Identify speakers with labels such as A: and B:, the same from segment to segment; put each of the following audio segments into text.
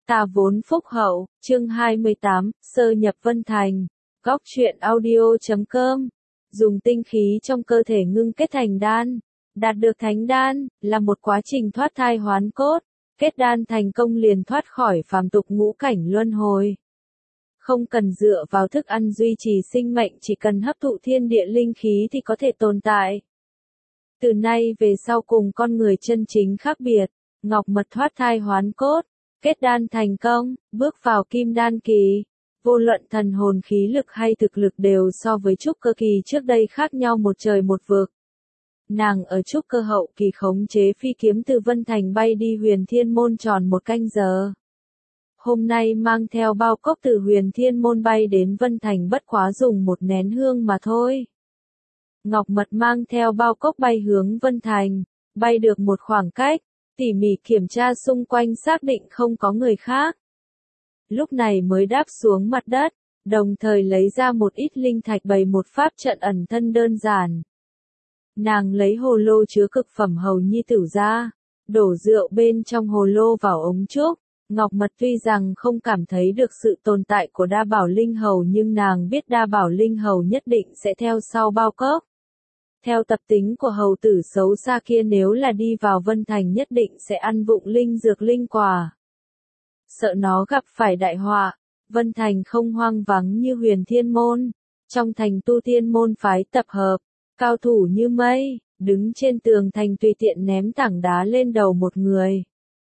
A: Ta vốn phúc hậu, chương 28, sơ nhập Vân Thành. Góc truyện audio.com. Dùng tinh khí trong cơ thể ngưng kết thành đan. Đạt được thánh đan, là một quá trình thoát thai hoán cốt. Kết đan thành công liền thoát khỏi phàm tục ngũ cảnh luân hồi. Không cần dựa vào thức ăn duy trì sinh mệnh, chỉ cần hấp thụ thiên địa linh khí thì có thể tồn tại. Từ nay về sau cùng con người chân chính khác biệt, ngọc mật thoát thai hoán cốt, kết đan thành công, bước vào kim đan kỳ. Vô luận thần hồn khí lực hay thực lực đều so với trúc cơ kỳ trước đây khác nhau một trời một vực. Nàng ở trúc cơ hậu kỳ khống chế phi kiếm từ Vân Thành bay đi Huyền Thiên Môn tròn một canh giờ. Hôm nay mang theo bao cốc từ Huyền Thiên Môn bay đến Vân Thành bất quá dùng một nén hương mà thôi. Ngọc Mật mang theo bao cốc bay hướng Vân Thành, bay được một khoảng cách, tỉ mỉ kiểm tra xung quanh xác định không có người khác. Lúc này mới đáp xuống mặt đất, đồng thời lấy ra một ít linh thạch bày một pháp trận ẩn thân đơn giản. Nàng lấy hồ lô chứa cực phẩm hầu nhi tử ra, đổ rượu bên trong hồ lô vào ống trúc. Ngọc Mật tuy rằng không cảm thấy được sự tồn tại của đa bảo linh hầu nhưng nàng biết đa bảo linh hầu nhất định sẽ theo sau bao cốc. Theo tập tính của hầu tử xấu xa kia nếu là đi vào Vân Thành nhất định sẽ ăn vụng linh dược linh quả. Sợ nó gặp phải đại họa, Vân Thành không hoang vắng như Huyền Thiên Môn. Trong thành tu tiên môn phái tập hợp, cao thủ như mây, đứng trên tường thành tùy tiện ném tảng đá lên đầu một người.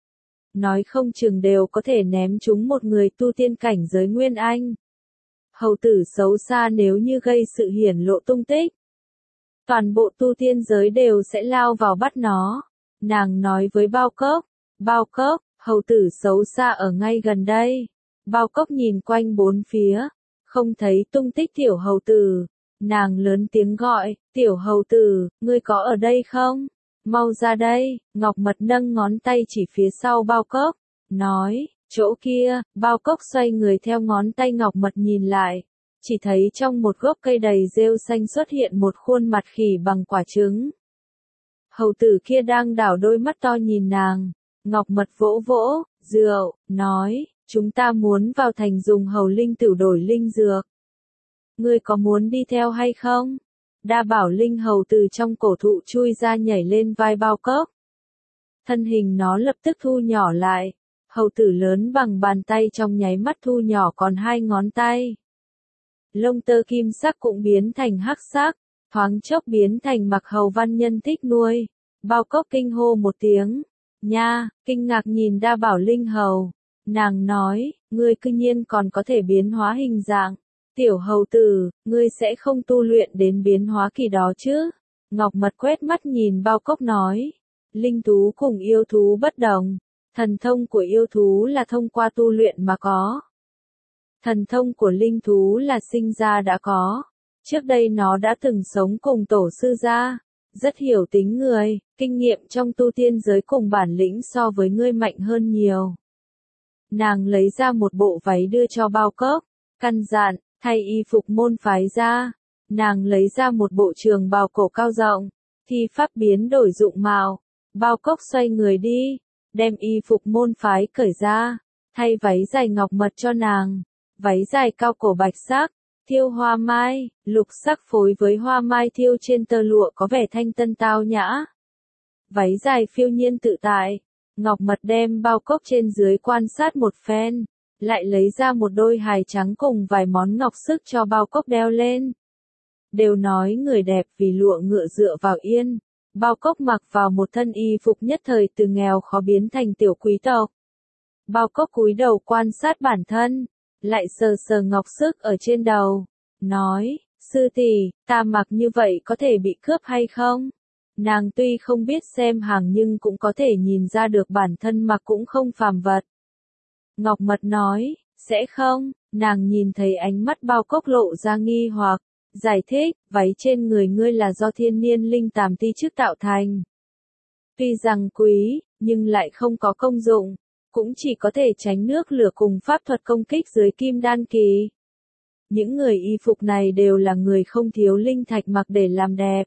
A: Nói không chừng đều có thể ném trúng một người tu tiên cảnh giới Nguyên Anh. Hầu tử xấu xa nếu như gây sự hiển lộ tung tích, toàn bộ tu tiên giới đều sẽ lao vào bắt nó. Nàng nói với bao cốc, hầu tử xấu xa ở ngay gần đây. Bao cốc nhìn quanh bốn phía, không thấy tung tích tiểu hầu tử. Nàng lớn tiếng gọi, tiểu hầu tử, ngươi có ở đây không? Mau ra đây. Ngọc Mật nâng ngón tay chỉ phía sau bao cốc, nói, chỗ kia. Bao cốc xoay người theo ngón tay Ngọc Mật nhìn lại, chỉ thấy trong một gốc cây đầy rêu xanh xuất hiện một khuôn mặt khỉ bằng quả trứng. Hầu tử kia đang đảo đôi mắt to nhìn nàng. Ngọc Mật vỗ vỗ rượu, nói, chúng ta muốn vào thành dùng hầu linh tử đổi linh dược. Ngươi có muốn đi theo hay không? Đa bảo linh hầu từ trong cổ thụ chui ra nhảy lên vai bao cốc. Thân hình nó lập tức thu nhỏ lại. Hầu tử lớn bằng bàn tay trong nháy mắt thu nhỏ còn 2 ngón tay. Lông tơ kim sắc cũng biến thành hắc sắc, thoáng chốc biến thành mặc hầu văn nhân thích nuôi. Bao cốc kinh hô một tiếng. Nha, kinh ngạc nhìn đa bảo linh hầu. Nàng nói, ngươi cư nhiên còn có thể biến hóa hình dạng. Tiểu hầu tử, ngươi sẽ không tu luyện đến biến hóa kỳ đó chứ? Ngọc Mật quét mắt nhìn bao cốc nói. Linh thú cùng yêu thú bất đồng. Thần thông của yêu thú là thông qua tu luyện mà có. Thần thông của linh thú là sinh ra đã có. Trước đây nó đã từng sống cùng tổ sư gia. Rất hiểu tính người, kinh nghiệm trong tu tiên giới cùng bản lĩnh so với ngươi mạnh hơn nhiều. Nàng lấy ra một bộ váy đưa cho bao cốc, căn dặn, thay y phục môn phái ra. Nàng lấy ra một bộ trường bào cổ cao rộng, thi pháp biến đổi dụng mạo. Bao cốc xoay người đi, đem y phục môn phái cởi ra, thay váy dài Ngọc Mật cho nàng. Váy dài cao cổ bạch sắc, thiêu hoa mai, lục sắc phối với hoa mai thiêu trên tơ lụa có vẻ thanh tân tao nhã. Váy dài phiêu nhiên tự tại. Ngọc Mật đem bao cốc trên dưới quan sát một phen, lại lấy ra một đôi hài trắng cùng vài món ngọc sức cho bao cốc đeo lên. Đều nói người đẹp vì lụa ngựa dựa vào yên. Bao cốc mặc vào một thân y phục nhất thời từ nghèo khó biến thành tiểu quý tộc. Bao cốc cúi đầu quan sát bản thân, lại sờ sờ ngọc sức ở trên đầu, nói, sư tỷ, ta mặc như vậy có thể bị cướp hay không? Nàng tuy không biết xem hàng nhưng cũng có thể nhìn ra được bản thân mặc cũng không phàm vật. Ngọc Mật nói, sẽ không. Nàng nhìn thấy ánh mắt bao cốc lộ ra nghi hoặc, giải thích, váy trên người ngươi là do thiên niên linh tàm ti chức tạo thành. Tuy rằng quý, nhưng lại không có công dụng, cũng chỉ có thể tránh nước lửa cùng pháp thuật công kích dưới kim đan kỳ. Những người y phục này đều là người không thiếu linh thạch mặc để làm đẹp.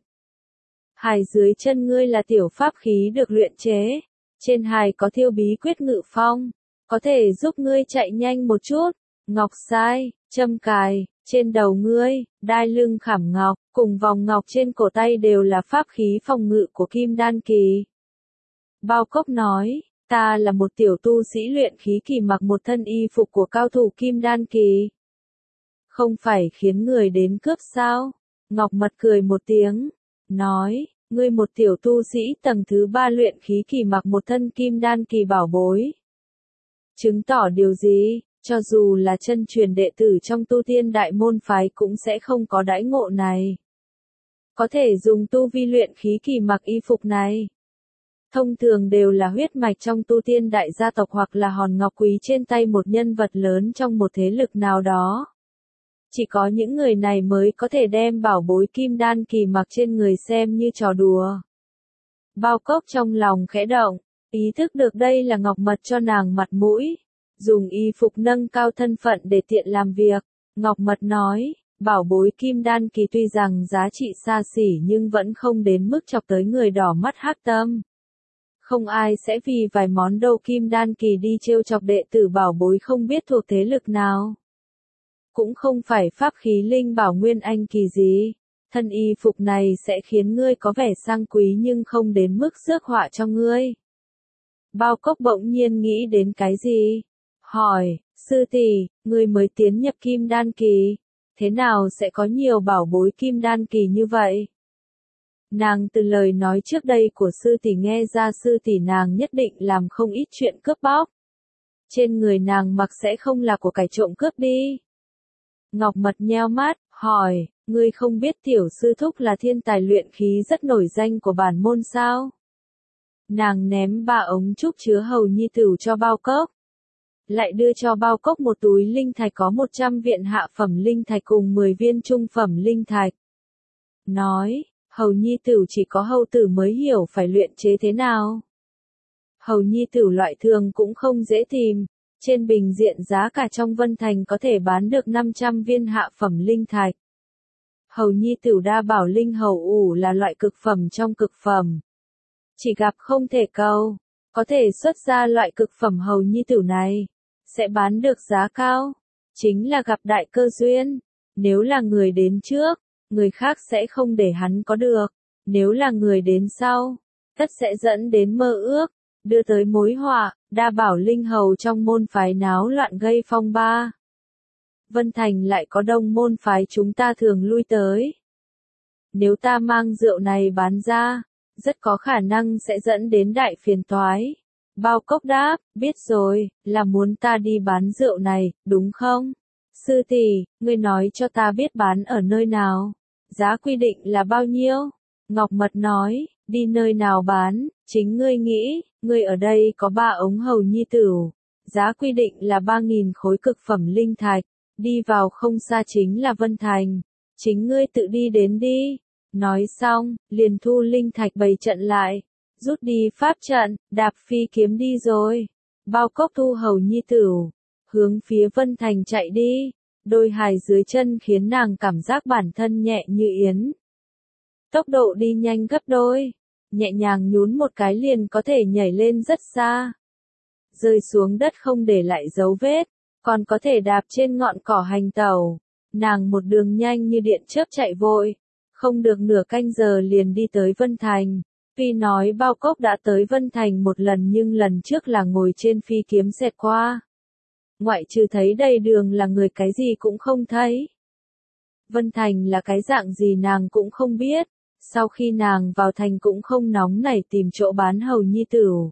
A: Hài dưới chân ngươi là tiểu pháp khí được luyện chế, trên hài có thiêu bí quyết ngự phong, có thể giúp ngươi chạy nhanh một chút. Ngọc sai, châm cài, trên đầu ngươi, đai lưng khảm ngọc, cùng vòng ngọc trên cổ tay đều là pháp khí phòng ngự của Kim Đan Kỳ. Bao Cốc nói, ta là một tiểu tu sĩ luyện khí kỳ mặc một thân y phục của cao thủ Kim Đan Kỳ. Không phải khiến người đến cướp sao? Ngọc Mật cười một tiếng, nói, ngươi một tiểu tu sĩ tầng thứ 3 luyện khí kỳ mặc một thân Kim Đan Kỳ bảo bối. Chứng tỏ điều gì? Cho dù là chân truyền đệ tử trong tu tiên đại môn phái cũng sẽ không có đãi ngộ này. Có thể dùng tu vi luyện khí kỳ mặc y phục này. Thông thường đều là huyết mạch trong tu tiên đại gia tộc hoặc là hòn ngọc quý trên tay một nhân vật lớn trong một thế lực nào đó. Chỉ có những người này mới có thể đem bảo bối Kim Đan Kỳ mặc trên người xem như trò đùa. Bao Cốc trong lòng khẽ động, ý thức được đây là Ngọc Mật cho nàng mặt mũi. Dùng y phục nâng cao thân phận để tiện làm việc. Ngọc Mật nói, bảo bối Kim Đan Kỳ tuy rằng giá trị xa xỉ nhưng vẫn không đến mức chọc tới người đỏ mắt hắc tâm. Không ai sẽ vì vài món đồ Kim Đan Kỳ đi trêu chọc đệ tử bảo bối không biết thuộc thế lực nào. Cũng không phải pháp khí linh bảo nguyên anh kỳ gì. Thân y phục này sẽ khiến ngươi có vẻ sang quý nhưng không đến mức rước họa cho ngươi. Bao Cốc bỗng nhiên nghĩ đến cái gì? Hỏi, sư tỷ, ngươi mới tiến nhập Kim Đan Kỳ, thế nào sẽ có nhiều bảo bối Kim Đan Kỳ như vậy? Nàng từ lời nói trước đây của sư tỷ nghe ra sư tỷ nàng nhất định làm không ít chuyện cướp bóc. Trên người nàng mặc sẽ không là của cải trộm cướp đi. Ngọc Mật nheo mắt, hỏi, ngươi không biết tiểu sư thúc là thiên tài luyện khí rất nổi danh của bản môn sao? Nàng ném 3 ống trúc chứa hầu nhi tửu cho Bao Cốc. Lại đưa cho Bao Cốc một túi linh thạch có 100 viện hạ phẩm linh thạch cùng 10 viên trung phẩm linh thạch. Nói, hầu nhi tửu chỉ có hầu tử mới hiểu phải luyện chế thế nào. Hầu nhi tửu loại thường cũng không dễ tìm, trên bình diện giá cả trong Vân Thành có thể bán được 500 viên hạ phẩm linh thạch. Hầu nhi tửu đa bảo linh hầu ủ là loại cực phẩm trong cực phẩm. Chỉ gặp không thể cầu, có thể xuất ra loại cực phẩm hầu nhi tửu này, sẽ bán được giá cao, chính là gặp đại cơ duyên. Nếu là người đến trước, người khác sẽ không để hắn có được, nếu là người đến sau, tất sẽ dẫn đến mơ ước, đưa tới mối họa, đa bảo linh hầu trong môn phái náo loạn gây phong ba. Vân Thành lại có đông môn phái chúng ta thường lui tới. Nếu ta mang rượu này bán ra, rất có khả năng sẽ dẫn đến đại phiền toái. Bao Cốc đáp, biết rồi, là muốn ta đi bán rượu này, đúng không? Sư tỷ, ngươi nói cho ta biết bán ở nơi nào? Giá quy định là bao nhiêu? Ngọc Mật nói, đi nơi nào bán, chính ngươi nghĩ, ngươi ở đây có 3 ống hầu nhi tửu. Giá quy định là 3.000 khối cực phẩm linh thạch, đi vào không xa chính là Vân Thành. Chính ngươi tự đi đến đi. Nói xong, liền thu linh thạch bày trận lại. Rút đi pháp trận, đạp phi kiếm đi rồi. Bao Cốc thu hầu nhi tửu, hướng phía Vân Thành chạy đi. Đôi hài dưới chân khiến nàng cảm giác bản thân nhẹ như yến. Tốc độ đi nhanh gấp đôi, nhẹ nhàng nhún một cái liền có thể nhảy lên rất xa. Rơi xuống đất không để lại dấu vết, còn có thể đạp trên ngọn cỏ hành tẩu. Nàng một đường nhanh như điện chớp chạy vội, không được nửa canh giờ liền đi tới Vân Thành. Tuy nói Bao Cốc đã tới Vân Thành một lần nhưng lần trước là ngồi trên phi kiếm xẹt qua. Ngoại trừ thấy đầy đường là người cái gì cũng không thấy. Vân Thành là cái dạng gì nàng cũng không biết. Sau khi nàng vào thành cũng không nóng nảy tìm chỗ bán hầu nhi tửu,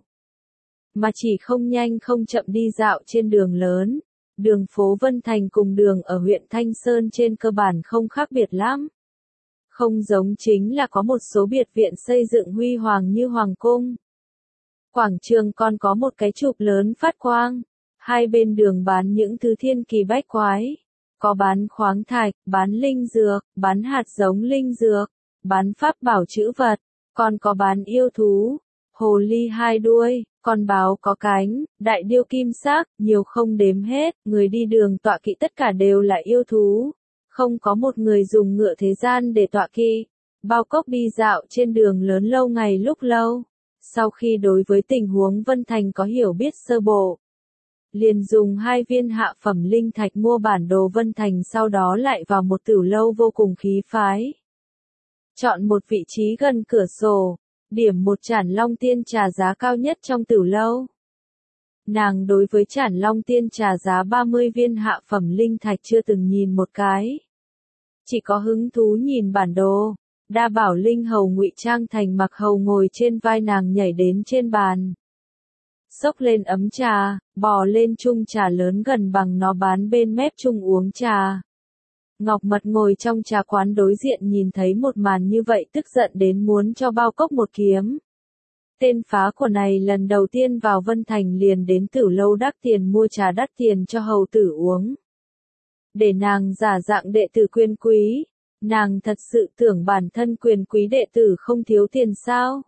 A: mà chỉ không nhanh không chậm đi dạo trên đường lớn. Đường phố Vân Thành cùng đường ở huyện Thanh Sơn trên cơ bản không khác biệt lắm. Không giống chính là có một số biệt viện xây dựng huy hoàng như hoàng cung. Quảng trường còn có một cái chụp lớn phát quang. Hai bên đường bán những thứ thiên kỳ bách quái. Có bán khoáng thạch, bán linh dược, bán hạt giống linh dược, bán pháp bảo chữ vật, còn có bán yêu thú, hồ ly 2 đuôi, con báo có cánh, đại điêu kim sắc, nhiều không đếm hết, người đi đường tọa kỵ tất cả đều là yêu thú, không có một người dùng ngựa thế gian để tọa kỵ. Bao Cốc đi dạo trên đường lớn lâu ngày lúc lâu, sau khi đối với tình huống Vân Thành có hiểu biết sơ bộ, liền dùng 2 viên hạ phẩm linh thạch mua bản đồ Vân Thành, sau đó lại vào một tửu lâu vô cùng khí phái. Chọn một vị trí gần cửa sổ, điểm một chản long tiên trà giá cao nhất trong tửu lâu. Nàng đối với chản long tiên trà giá 30 viên hạ phẩm linh thạch chưa từng nhìn một cái. Chỉ có hứng thú nhìn bản đồ. Đa bảo linh hầu ngụy trang thành Mặc Hầu ngồi trên vai nàng, nhảy đến trên bàn. Xốc lên ấm trà, bò lên chung trà lớn gần bằng nó bán bên mép chung uống trà. Ngọc Mật ngồi trong trà quán đối diện nhìn thấy một màn như vậy tức giận đến muốn cho Bao Cốc một kiếm. Tên phá của này lần đầu tiên vào Vân Thành liền đến tửu lâu đắt tiền mua trà đắt tiền cho hầu tử uống. Để nàng giả dạng đệ tử quyền quý, nàng thật sự tưởng bản thân quyền quý đệ tử không thiếu tiền sao?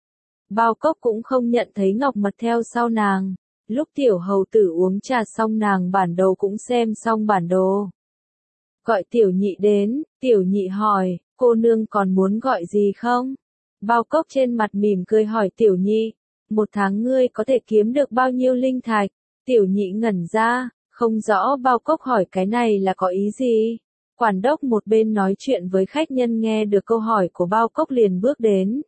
A: Bao Cốc cũng không nhận thấy Ngọc Mật theo sau nàng. Lúc tiểu hầu tử uống trà xong nàng bản đồ cũng xem xong bản đồ. Gọi tiểu nhị đến, tiểu nhị hỏi, cô nương còn muốn gọi gì không? Bao Cốc trên mặt mỉm cười hỏi tiểu nhị, 1 tháng ngươi có thể kiếm được bao nhiêu linh thạch? Tiểu nhị ngẩn ra, không rõ Bao Cốc hỏi cái này là có ý gì? Quản đốc một bên nói chuyện với khách nhân nghe được câu hỏi của Bao Cốc liền bước đến.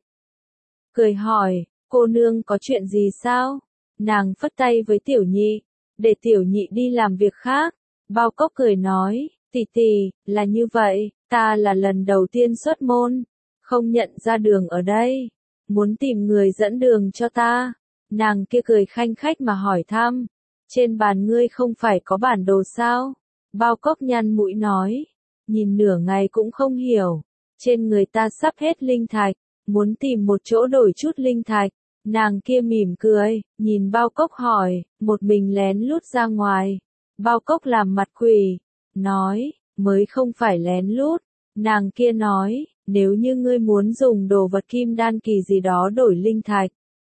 A: Cười hỏi, cô nương có chuyện gì sao? Nàng phất tay với tiểu nhị, để tiểu nhị đi làm việc khác. Bao Cốc cười nói, tỷ tỷ, là như vậy, ta là lần đầu tiên xuất môn, không nhận ra đường ở đây, muốn tìm người dẫn đường cho ta. Nàng kia cười khanh khách mà hỏi thăm, trên bàn ngươi không phải có bản đồ sao? Bao Cốc nhăn mũi nói, nhìn nửa ngày cũng không hiểu, trên người ta sắp hết linh thạch, muốn tìm một chỗ đổi chút linh thạch. Nàng kia mỉm cười, nhìn Bao Cốc hỏi, một mình lén lút ra ngoài. Bao Cốc làm mặt quỷ, nói, mới không phải lén lút. Nàng kia nói, nếu như ngươi muốn dùng đồ vật kim đan kỳ gì đó đổi linh thạch,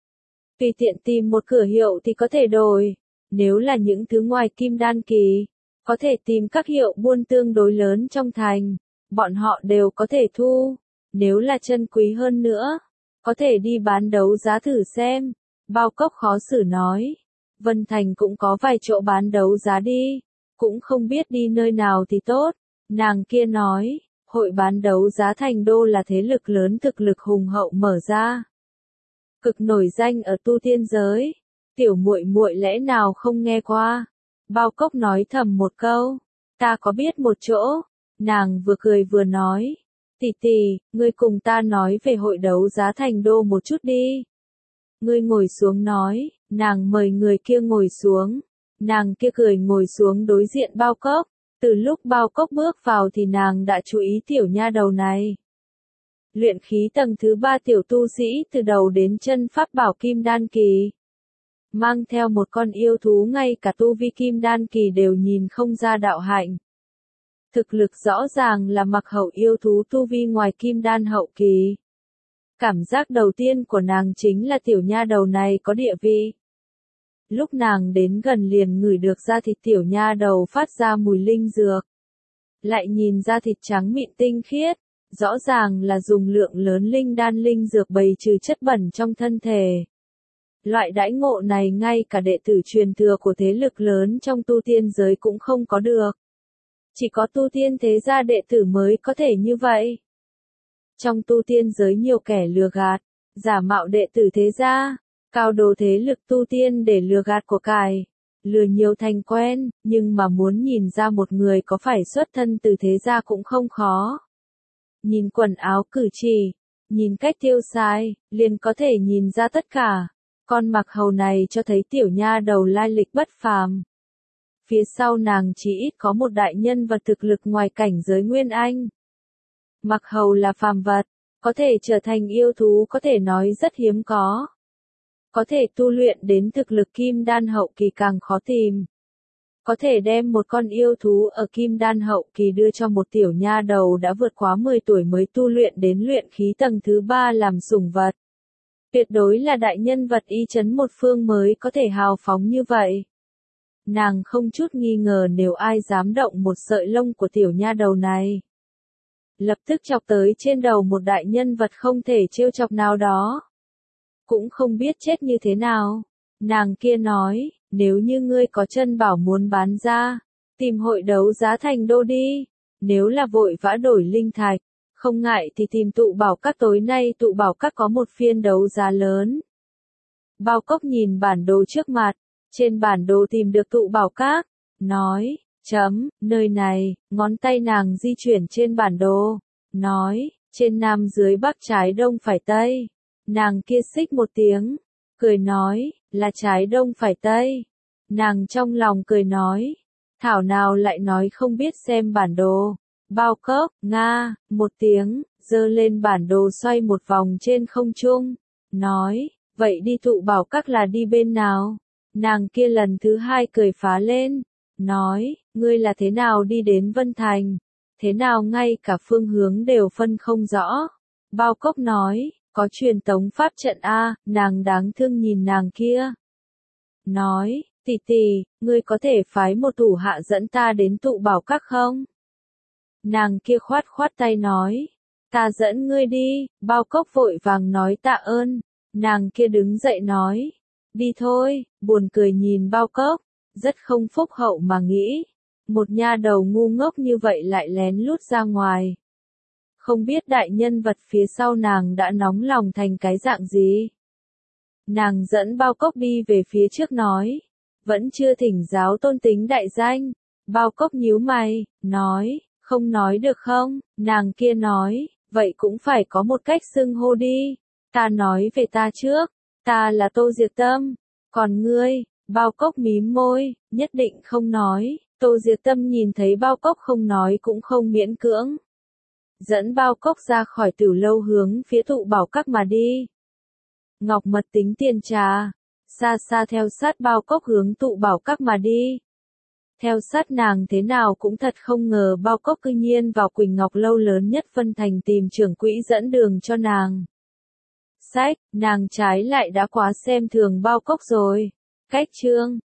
A: tùy tiện tìm một cửa hiệu thì có thể đổi. Nếu là những thứ ngoài kim đan kỳ, có thể tìm các hiệu buôn tương đối lớn trong thành, bọn họ đều có thể thu. Nếu là chân quý hơn nữa, có thể đi bán đấu giá thử xem. Bao Cốc khó xử nói, Vân Thành cũng có vài chỗ bán đấu giá đi, cũng không biết đi nơi nào thì tốt. Nàng kia nói, hội bán đấu giá Thành Đô là thế lực lớn thực lực hùng hậu mở ra, cực nổi danh ở tu tiên giới. Tiểu muội muội lẽ nào không nghe qua? Bao Cốc nói thầm một câu, ta có biết một chỗ. Nàng vừa cười vừa nói, tỷ tỷ, ngươi cùng ta nói về hội đấu giá Thành Đô một chút đi. Ngươi ngồi xuống nói, nàng mời người kia ngồi xuống. Nàng kia cười ngồi xuống đối diện Bao Cốc. Từ lúc Bao Cốc bước vào thì nàng đã chú ý tiểu nha đầu này. Luyện khí tầng thứ 3 tiểu tu sĩ từ đầu đến chân pháp bảo kim đan kỳ. Mang theo một con yêu thú ngay cả tu vi kim đan kỳ đều nhìn không ra đạo hạnh. Thực lực rõ ràng là Mặc Hầu yêu thú tu vi ngoài kim đan hậu kỳ. Cảm giác đầu tiên của nàng chính là tiểu nha đầu này có địa vị. Lúc nàng đến gần liền ngửi được da thịt tiểu nha đầu phát ra mùi linh dược. Lại nhìn da thịt trắng mịn tinh khiết, rõ ràng là dùng lượng lớn linh đan linh dược bày trừ chất bẩn trong thân thể. Loại đãi ngộ này ngay cả đệ tử truyền thừa của thế lực lớn trong tu tiên giới cũng không có được. Chỉ có tu tiên thế gia đệ tử mới có thể như vậy. Trong tu tiên giới nhiều kẻ lừa gạt, giả mạo đệ tử thế gia, cao đồ thế lực tu tiên để lừa gạt của cải, lừa nhiều thành quen, nhưng mà muốn nhìn ra một người có phải xuất thân từ thế gia cũng không khó. Nhìn quần áo cử chỉ, nhìn cách tiêu xài, liền có thể nhìn ra tất cả. Con Mặc Hầu này cho thấy tiểu nha đầu lai lịch bất phàm. Phía sau nàng chỉ ít có một đại nhân vật thực lực ngoài cảnh giới Nguyên Anh. Mặc Hầu là phàm vật, có thể trở thành yêu thú có thể nói rất hiếm có. Có thể tu luyện đến thực lực kim đan hậu kỳ càng khó tìm. Có thể đem một con yêu thú ở kim đan hậu kỳ đưa cho một tiểu nha đầu đã vượt quá 10 tuổi mới tu luyện đến luyện khí tầng thứ 3 làm sủng vật. Tuyệt đối là đại nhân vật y chấn một phương mới có thể hào phóng như vậy. Nàng không chút nghi ngờ nếu ai dám động một sợi lông của tiểu nha đầu này, lập tức chọc tới trên đầu một đại nhân vật không thể trêu chọc nào đó. Cũng không biết chết như thế nào. Nàng kia nói, nếu như ngươi có chân bảo muốn bán ra, tìm hội đấu giá thành đô đi, nếu là vội vã đổi linh thạch, không ngại thì tìm tụ bảo các, tối nay tụ bảo các có một phiên đấu giá lớn. Bao Cốc nhìn bản đồ trước mặt, trên bản đồ tìm được tụ bảo các, nói, nơi này, ngón tay nàng di chuyển trên bản đồ, nói, trên nam dưới bắc trái đông phải tây. Nàng kia xích một tiếng, cười nói, là trái đông phải tây. Nàng trong lòng cười nói, thảo nào lại nói không biết xem bản đồ. Bao Cốc, nga, một tiếng, giơ lên bản đồ xoay một vòng trên không trung, nói, vậy đi tụ bảo các là đi bên nào? Nàng kia lần thứ hai cười phá lên, nói, ngươi là thế nào đi đến Vân Thành? Thế nào ngay cả phương hướng đều phân không rõ? Bao Cốc nói, có truyền tống pháp trận a. Nàng đáng thương nhìn nàng kia. Nói, tỷ tỷ, ngươi có thể phái một thủ hạ dẫn ta đến tụ bảo các không? Nàng kia khoát khoát tay nói, ta dẫn ngươi đi. Bao Cốc vội vàng nói tạ ơn. Nàng kia đứng dậy nói, đi thôi. Buồn cười nhìn Bao Cốc, rất không phúc hậu mà nghĩ, một nha đầu ngu ngốc như vậy lại lén lút ra ngoài. Không biết đại nhân vật phía sau nàng đã nóng lòng thành cái dạng gì. Nàng dẫn Bao Cốc đi về phía trước nói, vẫn chưa thỉnh giáo tôn tính đại danh. Bao Cốc nhíu mày, nói, không nói được không? Nàng kia nói, vậy cũng phải có một cách xưng hô đi. Ta nói về ta trước, ta là Tô Diệp Tâm, còn ngươi? Bao Cốc mím môi, nhất định không nói. Tô Diệp Tâm nhìn thấy Bao Cốc không nói cũng không miễn cưỡng, dẫn Bao Cốc ra khỏi Tử Lâu hướng phía tụ bảo các mà đi. Ngọc Mật tính tiền trà, xa xa theo sát Bao Cốc hướng tụ bảo các mà đi. Theo sát nàng thế nào cũng thật không ngờ Bao Cốc cư nhiên vào Quỳnh Ngọc Lâu lớn nhất Vân Thành tìm trưởng quỹ dẫn đường cho nàng. Sách, nàng trái lại đã quá xem thường Bao Cốc rồi. Cách chương